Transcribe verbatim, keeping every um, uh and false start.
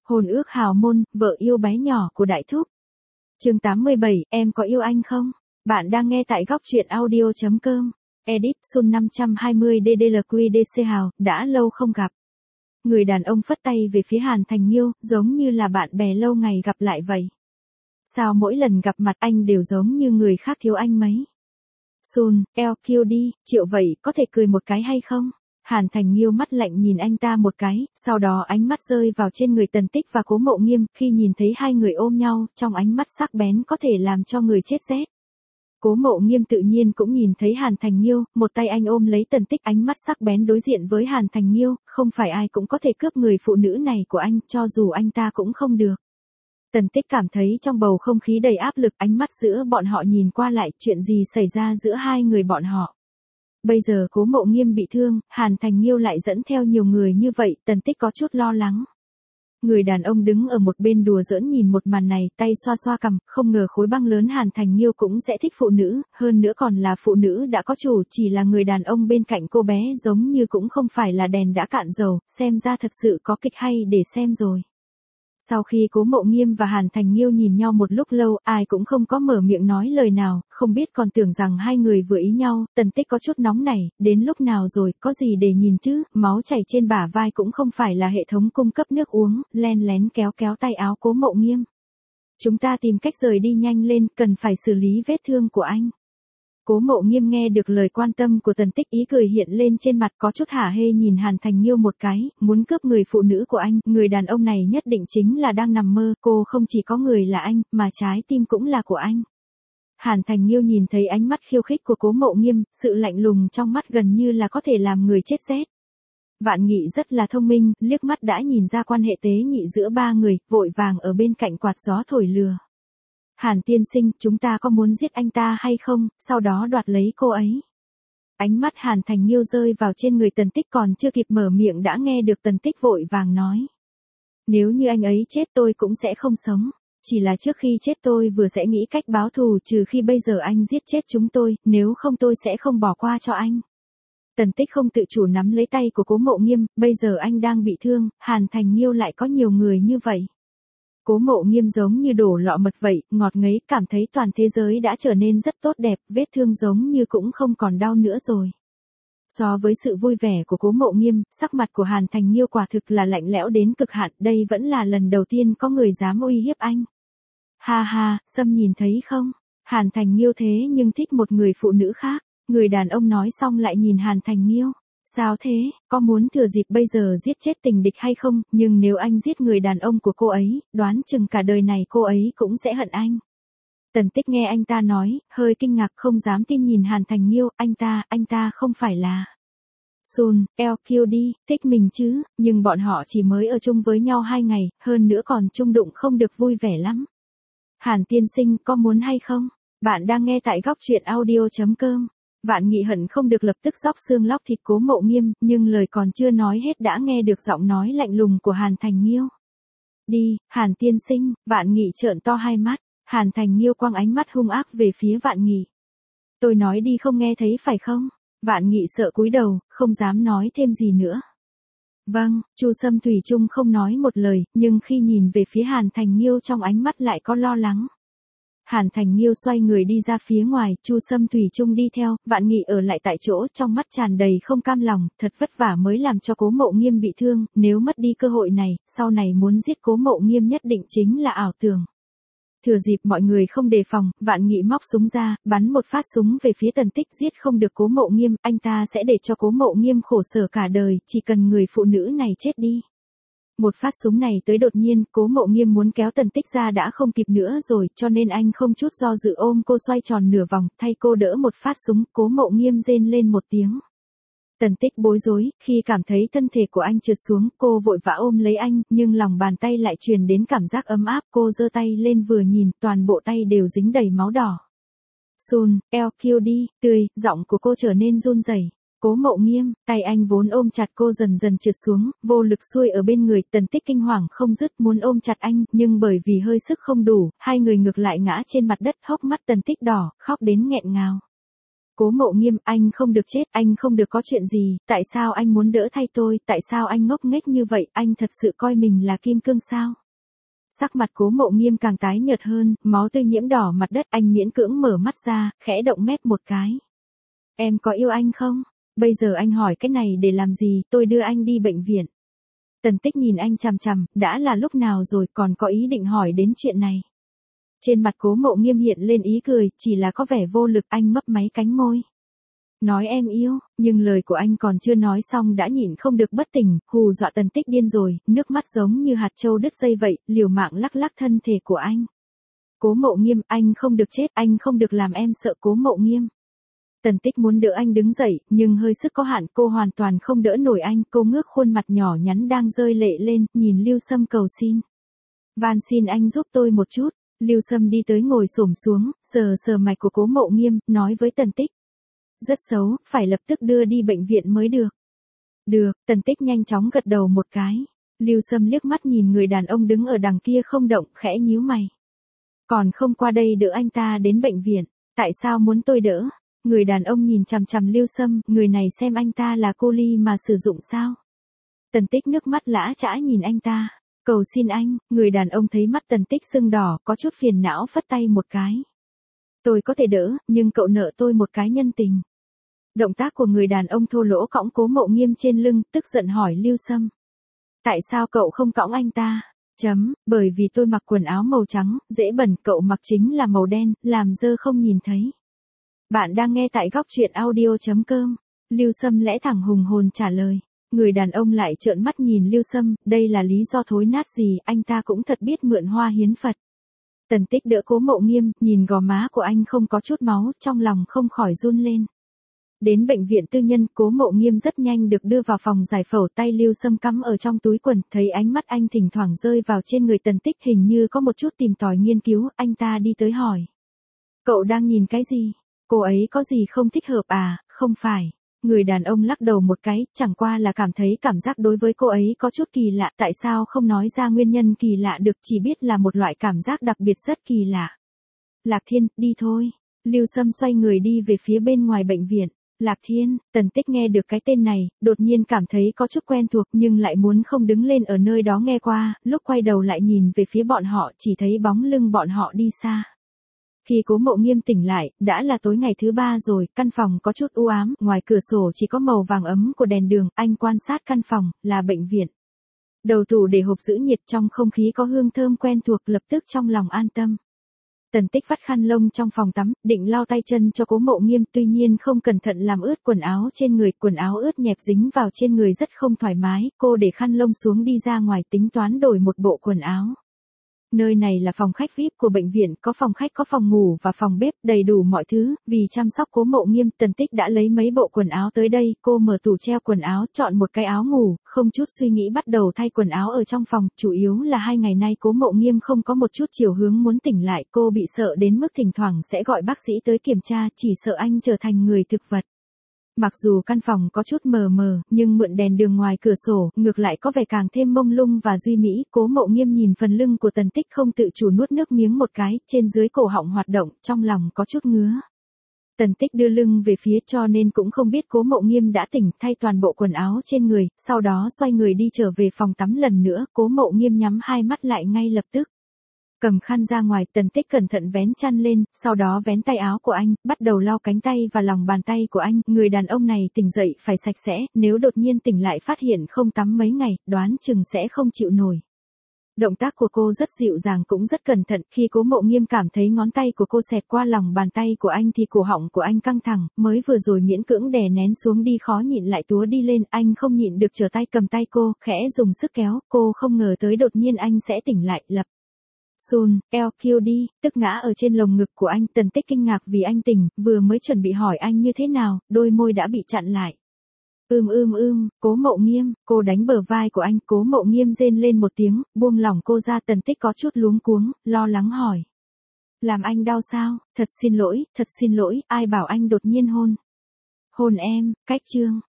Hôn ước hào môn, vợ yêu bé nhỏ của Đại Thúc. Chương tám mươi bảy, em có yêu anh không? Bạn đang nghe tại góc truyện audio chấm com. Edit Sun năm trăm hai mươi D D L Q D C Hào, đã lâu không gặp. Người đàn ông phất tay về phía Hàn Thành Nhiêu, giống như là bạn bè lâu ngày gặp lại vậy. Sao mỗi lần gặp mặt anh đều giống như người khác thiếu anh mấy? Sun, L Q D, Triệu vậy, có thể cười một cái hay không? Hàn Thành Nhiêu mắt lạnh nhìn anh ta một cái, sau đó ánh mắt rơi vào trên người Tần Tích và Cố Mộ Nghiêm, khi nhìn thấy hai người ôm nhau, trong ánh mắt sắc bén có thể làm cho người chết rét. Cố Mộ Nghiêm tự nhiên cũng nhìn thấy Hàn Thành Nhiêu, một tay anh ôm lấy Tần Tích, ánh mắt sắc bén đối diện với Hàn Thành Nhiêu, không phải ai cũng có thể cướp người phụ nữ này của anh, cho dù anh ta cũng không được. Tần Tích cảm thấy trong bầu không khí đầy áp lực, ánh mắt giữa bọn họ nhìn qua lại, chuyện gì xảy ra giữa hai người bọn họ. Bây giờ Cố Mộ Nghiêm bị thương, Hàn Thành Nhiêu lại dẫn theo nhiều người như vậy, Tần Tích có chút lo lắng. Người đàn ông đứng ở một bên đùa giỡn nhìn một màn này, tay xoa xoa cằm, không ngờ khối băng lớn Hàn Thành Nhiêu cũng sẽ thích phụ nữ, hơn nữa còn là phụ nữ đã có chủ, chỉ là người đàn ông bên cạnh cô bé giống như cũng không phải là đèn đã cạn dầu, xem ra thật sự có kịch hay để xem rồi. Sau khi Cố Mộ Nghiêm và Hàn Thành Nhiêu nhìn nhau một lúc lâu, ai cũng không có mở miệng nói lời nào, không biết còn tưởng rằng hai người vừa ý nhau, Tần Tích có chút nóng nảy, đến lúc nào rồi, có gì để nhìn chứ, máu chảy trên bả vai cũng không phải là hệ thống cung cấp nước uống, len lén kéo kéo tay áo Cố Mộ Nghiêm. Chúng ta tìm cách rời đi nhanh lên, cần phải xử lý vết thương của anh. Cố Mộ Nghiêm nghe được lời quan tâm của Tần Tích, ý cười hiện lên trên mặt, có chút hả hê nhìn Hàn Thành Nhiêu một cái, muốn cướp người phụ nữ của anh, người đàn ông này nhất định chính là đang nằm mơ, cô không chỉ có người là anh, mà trái tim cũng là của anh. Hàn Thành Nhiêu nhìn thấy ánh mắt khiêu khích của Cố Mộ Nghiêm, sự lạnh lùng trong mắt gần như là có thể làm người chết rét. Vạn Nghị rất là thông minh, liếc mắt đã nhìn ra quan hệ tế nhị giữa ba người, vội vàng ở bên cạnh quạt gió thổi lừa. Hàn tiên sinh, chúng ta có muốn giết anh ta hay không, sau đó đoạt lấy cô ấy. Ánh mắt Hàn Thành Nhiêu rơi vào trên người Tần Tích, còn chưa kịp mở miệng đã nghe được Tần Tích vội vàng nói. Nếu như anh ấy chết tôi cũng sẽ không sống, chỉ là trước khi chết tôi vừa sẽ nghĩ cách báo thù, trừ khi bây giờ anh giết chết chúng tôi, nếu không tôi sẽ không bỏ qua cho anh. Tần Tích không tự chủ nắm lấy tay của Cố Mộ Nghiêm, bây giờ anh đang bị thương, Hàn Thành Nhiêu lại có nhiều người như vậy. Cố Mộ Nghiêm giống như đổ lọ mật vậy, ngọt ngấy, cảm thấy toàn thế giới đã trở nên rất tốt đẹp, vết thương giống như cũng không còn đau nữa rồi. So với sự vui vẻ của Cố Mộ Nghiêm, sắc mặt của Hàn Thành Nhiêu quả thực là lạnh lẽo đến cực hạn, đây vẫn là lần đầu tiên có người dám uy hiếp anh. Ha ha, Sâm nhìn thấy không? Hàn Thành Nhiêu thế nhưng thích một người phụ nữ khác, người đàn ông nói xong lại nhìn Hàn Thành Nhiêu. Sao thế, có muốn thừa dịp bây giờ giết chết tình địch hay không, nhưng nếu anh giết người đàn ông của cô ấy, đoán chừng cả đời này cô ấy cũng sẽ hận anh. Tần Tích nghe anh ta nói, hơi kinh ngạc không dám tin nhìn Hàn Thành Nhiêu, anh ta, anh ta không phải là Sun, L Q D, thích mình chứ, nhưng bọn họ chỉ mới ở chung với nhau hai ngày, hơn nữa còn chung đụng không được vui vẻ lắm. Hàn tiên sinh, có muốn hay không? Bạn đang nghe tại góc truyện audio chấm com. Vạn Nghị hận không được lập tức róc xương lóc thịt Cố Mộ Nghiêm, nhưng lời còn chưa nói hết đã nghe được giọng nói lạnh lùng của Hàn Thành Nhiêu. Đi, Hàn tiên sinh, Vạn Nghị trợn to hai mắt, Hàn Thành Nhiêu quăng ánh mắt hung ác về phía Vạn Nghị. Tôi nói đi không nghe thấy phải không? Vạn Nghị sợ cúi đầu, không dám nói thêm gì nữa. Vâng, Chu Sâm thủy chung không nói một lời, nhưng khi nhìn về phía Hàn Thành Nhiêu trong ánh mắt lại có lo lắng. Hàn Thành Nhiêu xoay người đi ra phía ngoài, Chu Sâm thủy chung đi theo, Vạn Nghị ở lại tại chỗ, trong mắt tràn đầy không cam lòng, thật vất vả mới làm cho Cố Mộ Nghiêm bị thương, nếu mất đi cơ hội này, sau này muốn giết Cố Mộ Nghiêm nhất định chính là ảo tưởng. Thừa dịp mọi người không đề phòng, Vạn Nghị móc súng ra, bắn một phát súng về phía Tần Tích, giết không được Cố Mộ Nghiêm, anh ta sẽ để cho Cố Mộ Nghiêm khổ sở cả đời, chỉ cần người phụ nữ này chết đi. Một phát súng này tới đột nhiên, Cố Mộ Nghiêm muốn kéo Tần Tích ra đã không kịp nữa rồi, cho nên anh không chút do dự ôm cô xoay tròn nửa vòng, thay cô đỡ một phát súng, Cố Mộ Nghiêm rên lên một tiếng. Tần Tích bối rối, khi cảm thấy thân thể của anh trượt xuống, cô vội vã ôm lấy anh, nhưng lòng bàn tay lại truyền đến cảm giác ấm áp, cô giơ tay lên vừa nhìn, toàn bộ tay đều dính đầy máu đỏ. Sun, L Q D, tươi, giọng của cô trở nên run rẩy. Cố Mộ Nghiêm, tay anh vốn ôm chặt cô dần dần trượt xuống, vô lực xuôi ở bên người, Tần Tích kinh hoàng không dứt muốn ôm chặt anh, nhưng bởi vì hơi sức không đủ, hai người ngược lại ngã trên mặt đất, hốc mắt Tần Tích đỏ, khóc đến nghẹn ngào. Cố Mộ Nghiêm, anh không được chết, anh không được có chuyện gì, tại sao anh muốn đỡ thay tôi, tại sao anh ngốc nghếch như vậy, anh thật sự coi mình là kim cương sao? Sắc mặt Cố Mộ Nghiêm càng tái nhợt hơn, máu tươi nhiễm đỏ mặt đất, anh miễn cưỡng mở mắt ra, khẽ động mép một cái. Em có yêu anh không? Bây giờ anh hỏi cái này để làm gì, tôi đưa anh đi bệnh viện. Tần Tích nhìn anh chằm chằm, đã là lúc nào rồi còn có ý định hỏi đến chuyện này. Trên mặt Cố Mộ Nghiêm hiện lên ý cười, chỉ là có vẻ vô lực, anh mấp máy cánh môi. Nói em yêu, nhưng lời của anh còn chưa nói xong đã nhịn không được bất tỉnh, hù dọa Tần Tích điên rồi, nước mắt giống như hạt châu đứt dây vậy, liều mạng lắc lắc thân thể của anh. Cố Mộ Nghiêm, anh không được chết, anh không được làm em sợ. Cố Mộ Nghiêm. Tần Tích muốn đỡ anh đứng dậy, nhưng hơi sức có hạn, cô hoàn toàn không đỡ nổi anh, cô ngước khuôn mặt nhỏ nhắn đang rơi lệ lên, nhìn Lưu Sâm cầu xin. Van xin anh giúp tôi một chút. Lưu Sâm đi tới ngồi xổm xuống, sờ sờ mạch của Cố Mộ Nghiêm, nói với Tần Tích. Rất xấu, phải lập tức đưa đi bệnh viện mới được. Được, Tần Tích nhanh chóng gật đầu một cái. Lưu Sâm liếc mắt nhìn người đàn ông đứng ở đằng kia không động, khẽ nhíu mày. Còn không qua đây đỡ anh ta đến bệnh viện, tại sao muốn tôi đỡ? Người đàn ông nhìn chằm chằm Lưu Sâm, người này xem anh ta là cô Ly mà sử dụng sao? Tần Tích nước mắt lã chã nhìn anh ta. Cầu xin anh, người đàn ông thấy mắt Tần Tích sưng đỏ, có chút phiền não phất tay một cái. Tôi có thể đỡ, nhưng cậu nợ tôi một cái nhân tình. Động tác của người đàn ông thô lỗ cõng Cố Mộ Nghiêm trên lưng, tức giận hỏi Lưu Sâm. Tại sao cậu không cõng anh ta? Chấm, bởi vì tôi mặc quần áo màu trắng, dễ bẩn, cậu mặc chính là màu đen, làm dơ không nhìn thấy. Bạn đang nghe tại góc truyện audio chấm com. Lưu Sâm lẽ thẳng hùng hồn trả lời. Người đàn ông lại trợn mắt nhìn Lưu Sâm, đây là lý do thối nát gì, anh ta cũng thật biết mượn hoa hiến Phật. Tần Tích đỡ Cố Mộ Nghiêm, nhìn gò má của anh không có chút máu, trong lòng không khỏi run lên. Đến bệnh viện tư nhân, Cố Mộ Nghiêm rất nhanh được đưa vào phòng giải phẫu, tay Lưu Sâm cắm ở trong túi quần, thấy ánh mắt anh thỉnh thoảng rơi vào trên người Tần Tích, hình như có một chút tìm tòi nghiên cứu, anh ta đi tới hỏi. Cậu đang nhìn cái gì? Cô ấy có gì không thích hợp à? Không phải. Người đàn ông lắc đầu một cái, chẳng qua là cảm thấy cảm giác đối với cô ấy có chút kỳ lạ, tại sao không nói ra nguyên nhân kỳ lạ được, chỉ biết là một loại cảm giác đặc biệt rất kỳ lạ. Lạc Thiên, đi thôi. Lưu Sâm xoay người đi về phía bên ngoài bệnh viện. Lạc Thiên, Tần Tích nghe được cái tên này, đột nhiên cảm thấy có chút quen thuộc nhưng lại muốn không đứng lên ở nơi đó nghe qua, lúc quay đầu lại nhìn về phía bọn họ chỉ thấy bóng lưng bọn họ đi xa. Khi Cố Mộ Nghiêm tỉnh lại, đã là tối ngày thứ ba rồi, căn phòng có chút u ám, ngoài cửa sổ chỉ có màu vàng ấm của đèn đường, anh quan sát căn phòng, là bệnh viện. Đầu tủ để hộp giữ nhiệt, trong không khí có hương thơm quen thuộc, lập tức trong lòng an tâm. Tần Tích vắt khăn lông trong phòng tắm, định lau tay chân cho Cố Mộ Nghiêm, tuy nhiên không cẩn thận làm ướt quần áo trên người, quần áo ướt nhẹp dính vào trên người rất không thoải mái, cô để khăn lông xuống đi ra ngoài tính toán đổi một bộ quần áo. Nơi này là phòng khách vi ai pi của bệnh viện, có phòng khách, có phòng ngủ và phòng bếp, đầy đủ mọi thứ, vì chăm sóc Cố Mộ Nghiêm, Tần Tích đã lấy mấy bộ quần áo tới đây, cô mở tủ treo quần áo, chọn một cái áo ngủ, không chút suy nghĩ bắt đầu thay quần áo ở trong phòng, chủ yếu là hai ngày nay Cố Mộ Nghiêm không có một chút chiều hướng muốn tỉnh lại, cô bị sợ đến mức thỉnh thoảng sẽ gọi bác sĩ tới kiểm tra, chỉ sợ anh trở thành người thực vật. Mặc dù căn phòng có chút mờ mờ, nhưng mượn đèn đường ngoài cửa sổ, ngược lại có vẻ càng thêm mông lung và duy mỹ. Cố Mộ Nghiêm nhìn phần lưng của Tần Tích không tự chủ nuốt nước miếng một cái, trên dưới cổ họng hoạt động, trong lòng có chút ngứa. Tần Tích đưa lưng về phía cho nên cũng không biết Cố Mộ Nghiêm đã tỉnh, thay toàn bộ quần áo trên người, sau đó xoay người đi trở về phòng tắm lần nữa, Cố Mộ Nghiêm nhắm hai mắt lại ngay lập tức. Cầm khăn ra ngoài, Tần Tích cẩn thận vén chăn lên, sau đó vén tay áo của anh, bắt đầu lau cánh tay và lòng bàn tay của anh, người đàn ông này tỉnh dậy phải sạch sẽ, nếu đột nhiên tỉnh lại phát hiện không tắm mấy ngày, đoán chừng sẽ không chịu nổi. Động tác của cô rất dịu dàng cũng rất cẩn thận, khi Cố Mộ Nghiêm cảm thấy ngón tay của cô xẹt qua lòng bàn tay của anh thì cổ họng của anh căng thẳng, mới vừa rồi miễn cưỡng đè nén xuống đi khó nhịn lại túa đi lên, anh không nhịn được trở tay cầm tay cô, khẽ dùng sức kéo, cô không ngờ tới đột nhiên anh sẽ tỉnh lại, lập. Sun, eo kiêu đi, tức ngã ở trên lồng ngực của anh, Tần Tích kinh ngạc vì anh tỉnh, vừa mới chuẩn bị hỏi anh như thế nào, đôi môi đã bị chặn lại. Ưm ưm ưm, Cố Mộ Nghiêm, cô đánh bờ vai của anh, Cố Mộ Nghiêm rên lên một tiếng, buông lỏng cô ra, Tần Tích có chút luống cuống, lo lắng hỏi. Làm anh đau sao, thật xin lỗi, thật xin lỗi, ai bảo anh đột nhiên hôn. Hôn em, cách chương,